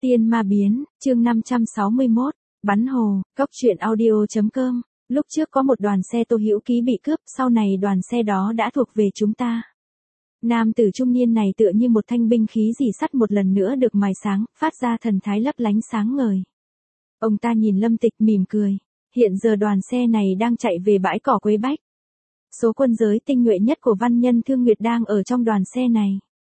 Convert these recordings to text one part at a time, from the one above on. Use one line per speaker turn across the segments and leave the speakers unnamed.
Tiên ma biến, chương 561, bắn hồ, cóc truyện audio.com. Lúc trước có một đoàn xe Tô Hữu Ký bị cướp, sau này đoàn xe đó đã thuộc về chúng ta. Nam tử trung niên này tựa như một thanh binh khí rỉ sắt một lần nữa được mài sáng, phát ra thần thái lấp lánh sáng ngời. Ông ta nhìn Lâm Tịch mỉm cười. Hiện giờ đoàn xe này đang chạy về bãi cỏ Quế Bách. Số quân giới tinh nhuệ nhất của văn nhân Thương Nguyệt đang ở trong đoàn xe này.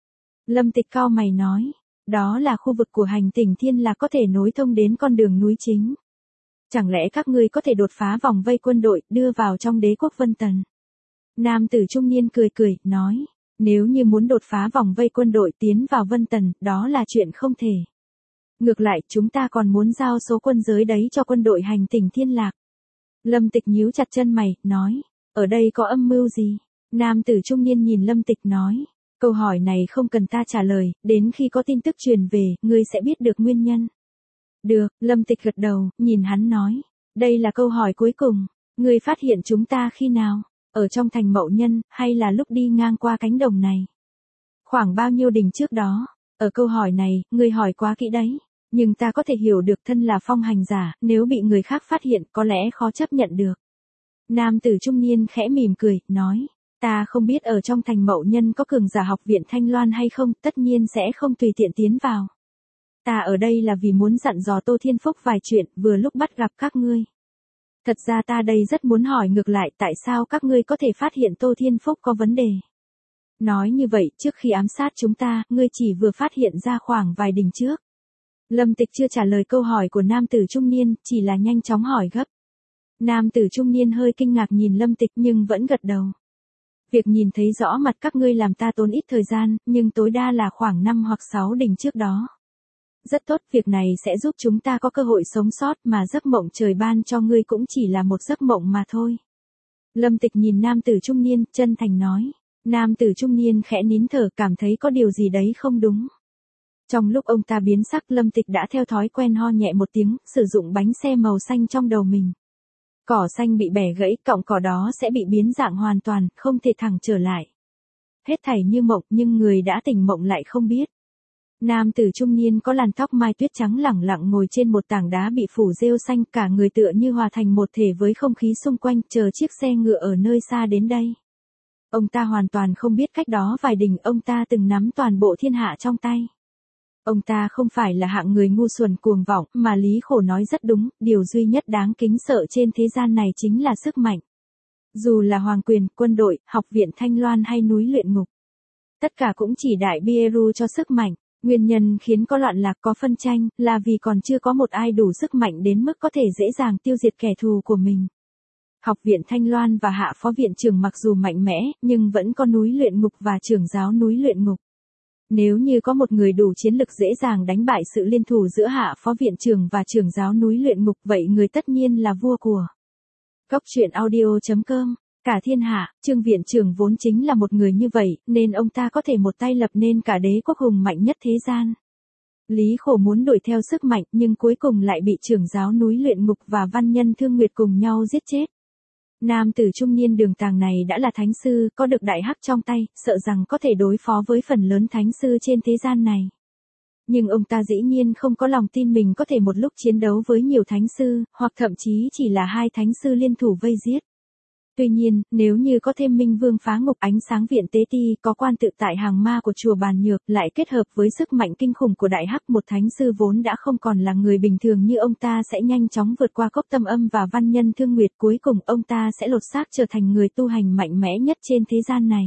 Lâm Tịch cau mày nói. Đó là khu vực của hành tinh Thiên Lạc có thể nối thông đến con đường núi chính. Chẳng lẽ các ngươi có thể đột phá vòng vây quân đội, đưa vào trong đế quốc Vân Tần? Nam tử trung niên cười cười, nói. Nếu như muốn đột phá vòng vây quân đội tiến vào Vân Tần, đó là chuyện không thể. Ngược lại, chúng ta còn muốn giao số quân giới đấy cho quân đội hành tinh Thiên Lạc. Lâm Tịch nhíu chặt chân mày, nói. Ở đây có âm mưu gì? Nam tử trung niên nhìn Lâm Tịch nói. Câu hỏi này không cần ta trả lời, đến khi có tin tức truyền về, ngươi sẽ biết được nguyên nhân. Được, Lâm Tịch gật đầu, nhìn hắn nói. Đây là câu hỏi cuối cùng. Ngươi phát hiện chúng ta khi nào? Ở trong thành Mậu Nhân, hay là lúc đi ngang qua cánh đồng này? Khoảng bao nhiêu đỉnh trước đó? Ở câu hỏi này, ngươi hỏi quá kỹ đấy. Nhưng ta có thể hiểu được thân là phong hành giả, nếu bị người khác phát hiện có lẽ khó chấp nhận được. Nam tử trung niên khẽ mỉm cười, nói. Ta không biết ở trong thành Mậu Nhân có cường giả học viện Thanh Loan hay không, tất nhiên sẽ không tùy tiện tiến vào. Ta ở đây là vì muốn dặn dò Tô Thiên Phúc vài chuyện, vừa lúc bắt gặp các ngươi. Thật ra ta đây rất muốn hỏi ngược lại tại sao các ngươi có thể phát hiện Tô Thiên Phúc có vấn đề. Nói như vậy, trước khi ám sát chúng ta, ngươi chỉ vừa phát hiện ra khoảng vài đỉnh trước. Lâm Tịch chưa trả lời câu hỏi của nam tử trung niên, chỉ là nhanh chóng hỏi gấp. Nam tử trung niên hơi kinh ngạc nhìn Lâm Tịch nhưng vẫn gật đầu. Việc nhìn thấy rõ mặt các ngươi làm ta tốn ít thời gian, nhưng tối đa là khoảng 5 hoặc 6 đỉnh trước đó. Rất tốt, việc này sẽ giúp chúng ta có cơ hội sống sót mà giấc mộng trời ban cho ngươi cũng chỉ là một giấc mộng mà thôi. Lâm Tịch nhìn nam tử trung niên, chân thành nói. Nam tử trung niên khẽ nín thở cảm thấy có điều gì đấy không đúng. Trong lúc ông ta biến sắc Lâm Tịch đã theo thói quen ho nhẹ một tiếng, sử dụng bánh xe màu xanh trong đầu mình. Cỏ xanh bị bẻ gãy, cọng cỏ đó sẽ bị biến dạng hoàn toàn, không thể thẳng trở lại. Hết thảy như mộng nhưng người đã tỉnh mộng lại không biết. Nam tử trung niên có làn tóc mai tuyết trắng lẳng lặng ngồi trên một tảng đá bị phủ rêu xanh, cả người tựa như hòa thành một thể với không khí xung quanh, chờ chiếc xe ngựa ở nơi xa đến đây. Ông ta hoàn toàn không biết cách đó vài đỉnh ông ta từng nắm toàn bộ thiên hạ trong tay. Ông ta không phải là hạng người ngu xuẩn cuồng vọng, mà Lý Khổ nói rất đúng, điều duy nhất đáng kính sợ trên thế gian này chính là sức mạnh. Dù là hoàng quyền, quân đội, học viện Thanh Loan hay núi luyện ngục. Tất cả cũng chỉ đại bieru cho sức mạnh. Nguyên nhân khiến có loạn lạc có phân tranh, là vì còn chưa có một ai đủ sức mạnh đến mức có thể dễ dàng tiêu diệt kẻ thù của mình. Học viện Thanh Loan và hạ phó viện trưởng mặc dù mạnh mẽ, nhưng vẫn có núi luyện ngục và trưởng giáo núi luyện ngục. Nếu như có một người đủ chiến lực dễ dàng đánh bại sự liên thủ giữa hạ phó viện trưởng và trưởng giáo núi luyện ngục, vậy người tất nhiên là vua của cóc truyện audio.com. Cả thiên hạ, Trương viện trưởng vốn chính là một người như vậy, nên ông ta có thể một tay lập nên cả đế quốc hùng mạnh nhất thế gian. Lý Khổ muốn đuổi theo sức mạnh nhưng cuối cùng lại bị trưởng giáo núi luyện ngục và văn nhân Thương Nguyệt cùng nhau giết chết. Nam tử trung niên đường tàng này đã là thánh sư, có được đại hắc trong tay, sợ rằng có thể đối phó với phần lớn thánh sư trên thế gian này. Nhưng ông ta dĩ nhiên không có lòng tin mình có thể một lúc chiến đấu với nhiều thánh sư, hoặc thậm chí chỉ là 2 thánh sư liên thủ vây giết. Tuy nhiên, nếu như có thêm Minh Vương phá ngục, ánh sáng viện tế ti, có quan tự tại hàng ma của chùa Bàn Nhược, lại kết hợp với sức mạnh kinh khủng của đại hắc, một thánh sư vốn đã không còn là người bình thường như ông ta sẽ nhanh chóng vượt qua Cốc Tâm Âm và văn nhân Thương Nguyệt, cuối cùng ông ta sẽ lột xác trở thành người tu hành mạnh mẽ nhất trên thế gian này.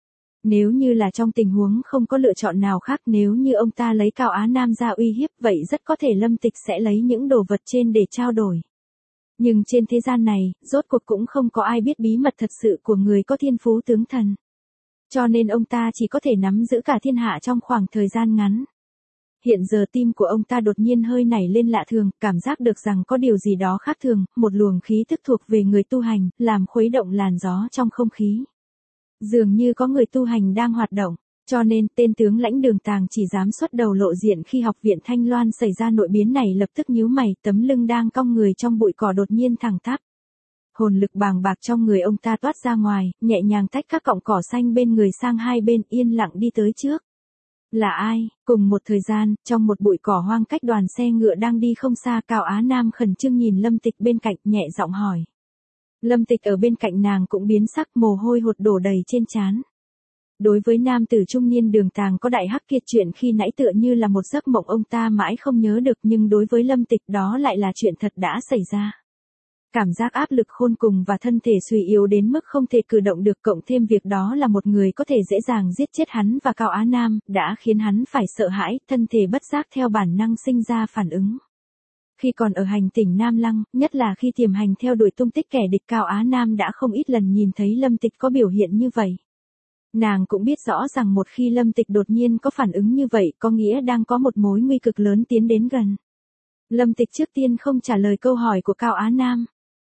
Nếu như là trong tình huống không có lựa chọn nào khác, nếu như ông ta lấy Cao Á Nam ra uy hiếp, vậy rất có thể Lâm Tịch sẽ lấy những đồ vật trên để trao đổi. Nhưng trên thế gian này, rốt cuộc cũng không có ai biết bí mật thật sự của người có thiên phú tướng thần. Cho nên ông ta chỉ có thể nắm giữ cả thiên hạ trong khoảng thời gian ngắn. Hiện giờ tim của ông ta đột nhiên hơi nảy lên lạ thường, cảm giác được rằng có điều gì đó khác thường, một luồng khí tức thuộc về người tu hành, làm khuấy động làn gió trong không khí. Dường như có người tu hành đang hoạt động. Cho nên, tên tướng lãnh Đường Tàng chỉ dám xuất đầu lộ diện khi học viện Thanh Loan xảy ra nội biến này, lập tức nhíu mày, tấm lưng đang cong người trong bụi cỏ đột nhiên thẳng tắp. Hồn lực bàng bạc trong người ông ta toát ra ngoài, nhẹ nhàng tách các cọng cỏ xanh bên người sang hai bên, yên lặng đi tới trước. Là ai? Cùng một thời gian, trong một bụi cỏ hoang cách đoàn xe ngựa đang đi không xa, Cao Á Nam khẩn trương nhìn Lâm Tịch bên cạnh, nhẹ giọng hỏi. Lâm Tịch ở bên cạnh nàng cũng biến sắc, mồ hôi hột đổ đầy trên trán. Đối với nam tử trung niên Đường Tàng có đại hắc kia, chuyện khi nãy tựa như là một giấc mộng ông ta mãi không nhớ được, nhưng đối với Lâm Tịch đó lại là chuyện thật đã xảy ra. Cảm giác áp lực khôn cùng và thân thể suy yếu đến mức không thể cử động được, cộng thêm việc đó là một người có thể dễ dàng giết chết hắn và Cao Á Nam, đã khiến hắn phải sợ hãi, thân thể bất giác theo bản năng sinh ra phản ứng. Khi còn ở hành tỉnh Nam Lăng, nhất là khi tiềm hành theo đuổi tung tích kẻ địch, Cao Á Nam đã không ít lần nhìn thấy Lâm Tịch có biểu hiện như vậy. Nàng cũng biết rõ rằng một khi Lâm Tịch đột nhiên có phản ứng như vậy, có nghĩa đang có một mối nguy cực lớn tiến đến gần. Lâm Tịch trước tiên không trả lời câu hỏi của Cao Á Nam.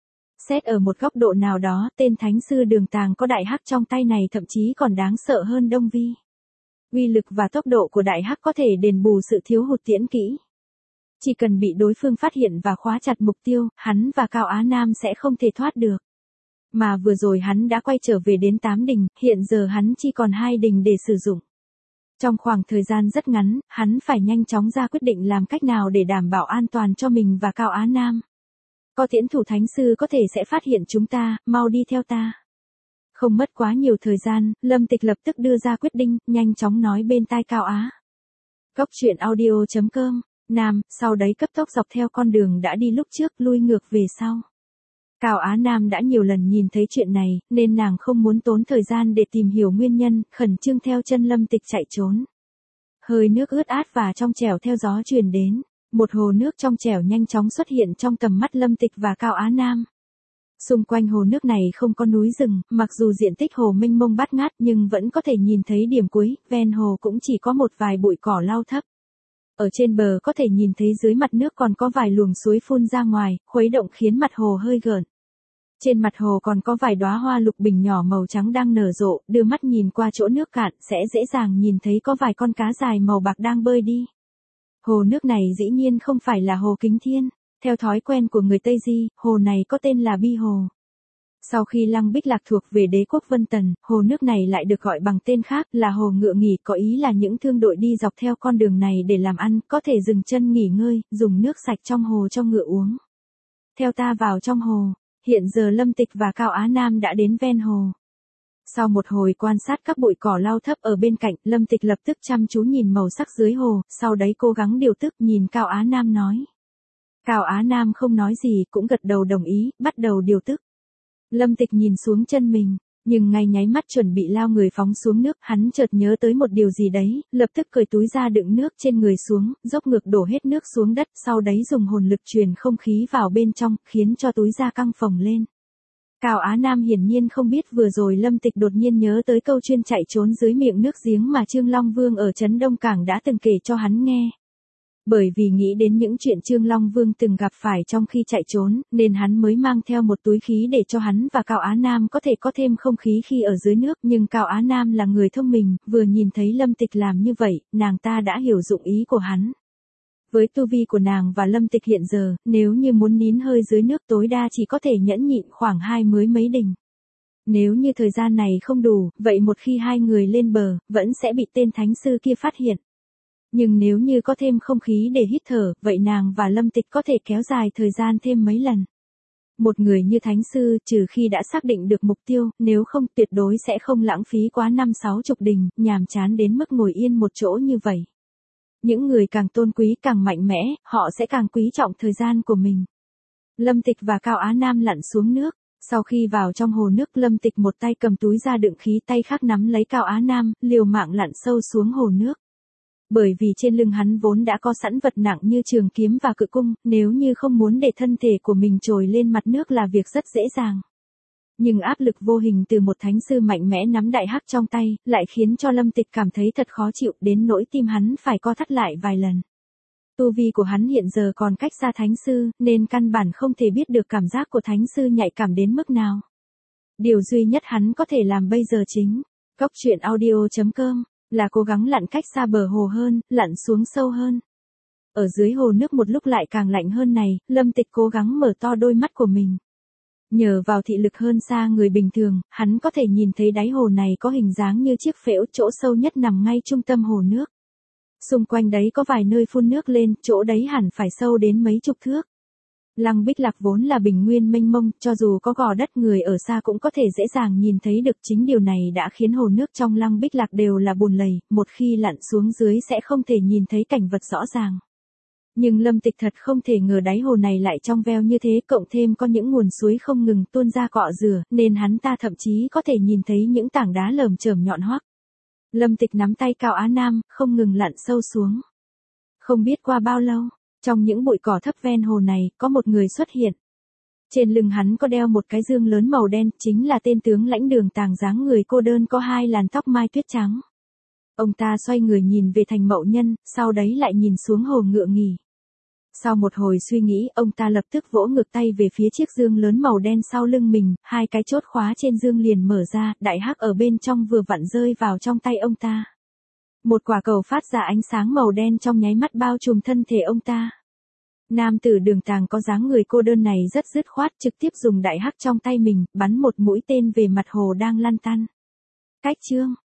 Xét ở một góc độ nào đó, tên thánh sư Đường Tàng có đại hắc trong tay này thậm chí còn đáng sợ hơn Đông Vi. Uy lực và tốc độ của đại hắc có thể đền bù sự thiếu hụt tiễn kỹ. Chỉ cần bị đối phương phát hiện và khóa chặt mục tiêu, hắn và Cao Á Nam sẽ không thể thoát được. Mà vừa rồi hắn đã quay trở về đến 8 đình, hiện giờ hắn chỉ còn 2 đình để sử dụng. Trong khoảng thời gian rất ngắn, hắn phải nhanh chóng ra quyết định làm cách nào để đảm bảo an toàn cho mình và Cao Á Nam. Có tiễn thủ thánh sư có thể sẽ phát hiện chúng ta, mau đi theo ta. Không mất quá nhiều thời gian, Lâm Tịch lập tức đưa ra quyết định, nhanh chóng nói bên tai Cao Á. Cốc truyện audio.com, Nam, sau đấy cấp tốc dọc theo con đường đã đi lúc trước, lui ngược về sau. Cao Á Nam đã nhiều lần nhìn thấy chuyện này, nên nàng không muốn tốn thời gian để tìm hiểu nguyên nhân, khẩn trương theo chân Lâm Tịch chạy trốn. Hơi nước ướt át và trong trẻo theo gió truyền đến. Một hồ nước trong trẻo nhanh chóng xuất hiện trong tầm mắt Lâm Tịch và Cao Á Nam. Xung quanh hồ nước này không có núi rừng, mặc dù diện tích hồ mênh mông bát ngát nhưng vẫn có thể nhìn thấy điểm cuối, ven hồ cũng chỉ có một vài bụi cỏ lau thấp. Ở trên bờ có thể nhìn thấy dưới mặt nước còn có vài luồng suối phun ra ngoài, khuấy động khiến mặt hồ hơi gợn. Trên mặt hồ còn có vài đóa hoa lục bình nhỏ màu trắng đang nở rộ, đưa mắt nhìn qua chỗ nước cạn sẽ dễ dàng nhìn thấy có vài con cá dài màu bạc đang bơi đi. Hồ nước này dĩ nhiên không phải là hồ Kính Thiên, theo thói quen của người Tây Di, hồ này có tên là Bi Hồ. Sau khi Lăng Bích Lạc thuộc về đế quốc Vân Tần, hồ nước này lại được gọi bằng tên khác là hồ Ngựa Nghỉ, có ý là những thương đội đi dọc theo con đường này để làm ăn, có thể dừng chân nghỉ ngơi, dùng nước sạch trong hồ cho ngựa uống. Theo ta vào trong hồ, hiện giờ Lâm Tịch và Cao Á Nam đã đến ven hồ. Sau một hồi quan sát các bụi cỏ lau thấp ở bên cạnh, Lâm Tịch lập tức chăm chú nhìn màu sắc dưới hồ, sau đấy cố gắng điều tức, nhìn Cao Á Nam nói. Cao Á Nam không nói gì, cũng gật đầu đồng ý, bắt đầu điều tức. Lâm Tịch nhìn xuống chân mình, nhưng ngay nháy mắt chuẩn bị lao người phóng xuống nước, hắn chợt nhớ tới một điều gì đấy, lập tức cởi túi ra đựng nước trên người xuống, dốc ngược đổ hết nước xuống đất, sau đấy dùng hồn lực truyền không khí vào bên trong, khiến cho túi da căng phồng lên. Cao Á Nam hiển nhiên không biết vừa rồi Lâm Tịch đột nhiên nhớ tới câu chuyên chạy trốn dưới miệng nước giếng mà Trương Long Vương ở trấn Đông Cảng đã từng kể cho hắn nghe. Bởi vì nghĩ đến những chuyện Trương Long Vương từng gặp phải trong khi chạy trốn, nên hắn mới mang theo một túi khí để cho hắn và Cao Á Nam có thể có thêm không khí khi ở dưới nước. Nhưng Cao Á Nam là người thông minh, vừa nhìn thấy Lâm Tịch làm như vậy, nàng ta đã hiểu dụng ý của hắn. Với tu vi của nàng và Lâm Tịch hiện giờ, nếu như muốn nín hơi dưới nước tối đa chỉ có thể nhẫn nhịn khoảng 20 mấy đình. Nếu như thời gian này không đủ, vậy một khi hai người lên bờ, vẫn sẽ bị tên thánh sư kia phát hiện. Nhưng nếu như có thêm không khí để hít thở, vậy nàng và Lâm Tịch có thể kéo dài thời gian thêm mấy lần. Một người như thánh sư, trừ khi đã xác định được mục tiêu, nếu không tuyệt đối sẽ không lãng phí quá 5-60 đình, nhàm chán đến mức ngồi yên một chỗ như vậy. Những người càng tôn quý càng mạnh mẽ, họ sẽ càng quý trọng thời gian của mình. Lâm Tịch và Cao Á Nam lặn xuống nước. Sau khi vào trong hồ nước, Lâm Tịch một tay cầm túi ra đựng khí, tay khác nắm lấy Cao Á Nam, liều mạng lặn sâu xuống hồ nước. Bởi vì trên lưng hắn vốn đã có sẵn vật nặng như trường kiếm và cự cung, nếu như không muốn để thân thể của mình trồi lên mặt nước là việc rất dễ dàng. Nhưng áp lực vô hình từ một thánh sư mạnh mẽ nắm đại hắc trong tay, lại khiến cho Lâm Tịch cảm thấy thật khó chịu, đến nỗi tim hắn phải co thắt lại vài lần. Tu vi của hắn hiện giờ còn cách xa thánh sư, nên căn bản không thể biết được cảm giác của thánh sư nhạy cảm đến mức nào. Điều duy nhất hắn có thể làm bây giờ chính, cốc truyện audio.com, là cố gắng lặn cách xa bờ hồ hơn, lặn xuống sâu hơn. Ở dưới hồ nước một lúc lại càng lạnh hơn này, Lâm Tịch cố gắng mở to đôi mắt của mình. Nhờ vào thị lực hơn xa người bình thường, hắn có thể nhìn thấy đáy hồ này có hình dáng như chiếc phễu, chỗ sâu nhất nằm ngay trung tâm hồ nước. Xung quanh đấy có vài nơi phun nước lên, chỗ đấy hẳn phải sâu đến mấy chục thước. Lăng Bích Lạc vốn là bình nguyên mênh mông, cho dù có gò đất người ở xa cũng có thể dễ dàng nhìn thấy được, chính điều này đã khiến hồ nước trong Lăng Bích Lạc đều là bùn lầy, một khi lặn xuống dưới sẽ không thể nhìn thấy cảnh vật rõ ràng. Nhưng Lâm Tịch thật không thể ngờ đáy hồ này lại trong veo như thế, cộng thêm có những nguồn suối không ngừng tuôn ra cọ rửa, nên hắn ta thậm chí có thể nhìn thấy những tảng đá lởm chởm nhọn hoắt. Lâm Tịch nắm tay Cao Á Nam, không ngừng lặn sâu xuống. Không biết qua bao lâu, trong những bụi cỏ thấp ven hồ này, có một người xuất hiện. Trên lưng hắn có đeo một cái dương lớn màu đen, chính là tên tướng lãnh Đường Tàng, dáng người cô đơn, có hai làn tóc mai tuyết trắng. Ông ta xoay người nhìn về Thành Mậu Nhân, sau đấy lại nhìn xuống hồ ngựa nghỉ. Sau một hồi suy nghĩ, ông ta lập tức vỗ ngược tay về phía chiếc dương lớn màu đen sau lưng mình, hai cái chốt khóa trên dương liền mở ra, đại hắc ở bên trong vừa vặn rơi vào trong tay ông ta. Một quả cầu phát ra ánh sáng màu đen trong nháy mắt bao trùm thân thể ông ta. Nam tử Đường Tàng có dáng người cô đơn này rất dứt khoát, trực tiếp dùng đại hắc trong tay mình, bắn một mũi tên về mặt hồ đang lăn tăn. Cách chương